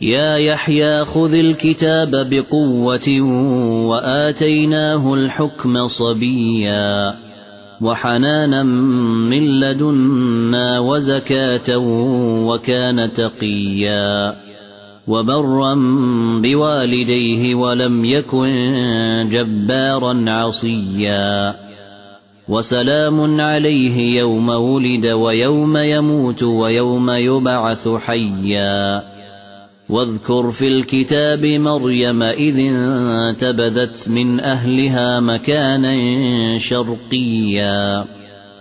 يا يحيى خذ الكتاب بقوة وآتيناه الحكم صبيا وحنانا من لدنا وزكاة وكان تقيا وبرا بوالديه ولم يكن جبارا عصيا وسلام عليه يوم ولد ويوم يموت ويوم يبعث حيا واذكر في الكتاب مريم إذ انتبذت من أهلها مكانا شرقيا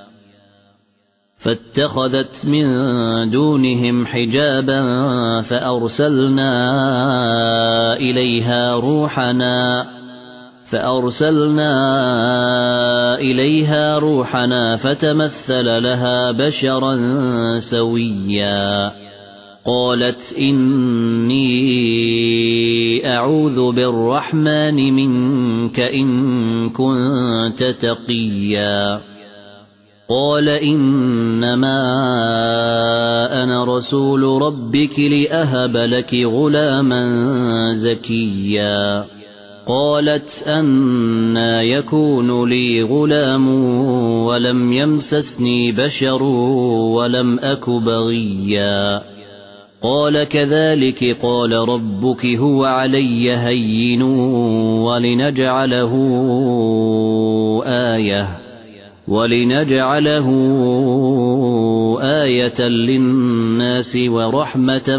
فاتخذت من دونهم حجابا فأرسلنا إليها روحنا فتمثل لها بشرا سويا قالت إني أعوذ بالرحمن منك إن كنت تقيا قال إنما أنا رسول ربك لأهب لك غلاما زكيا قالت أنى يكون لي غلام ولم يمسسني بشر ولم أك بغيا قال كذلك قال ربك هو علي هين ولنجعله آية للناس ورحمة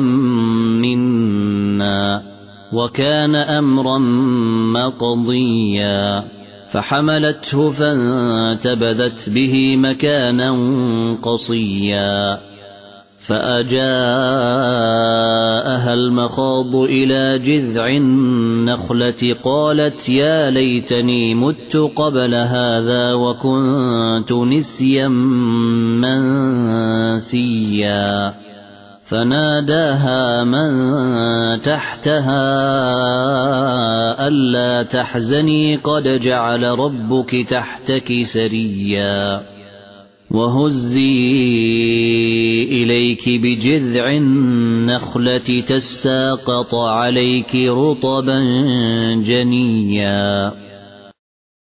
منا وكان أمرا مقضيا فحملته فانتبذت به مكانا قصيا فأجاءها المخاض إلى جذع النخلة قالت يا ليتني مت قبل هذا وكنت نسيا منسيا فناداها من تحتها ألا تحزني قد جعل ربك تحتك سريا وهزي إليك بجذع النخلة تساقط عليك رطبا جنيا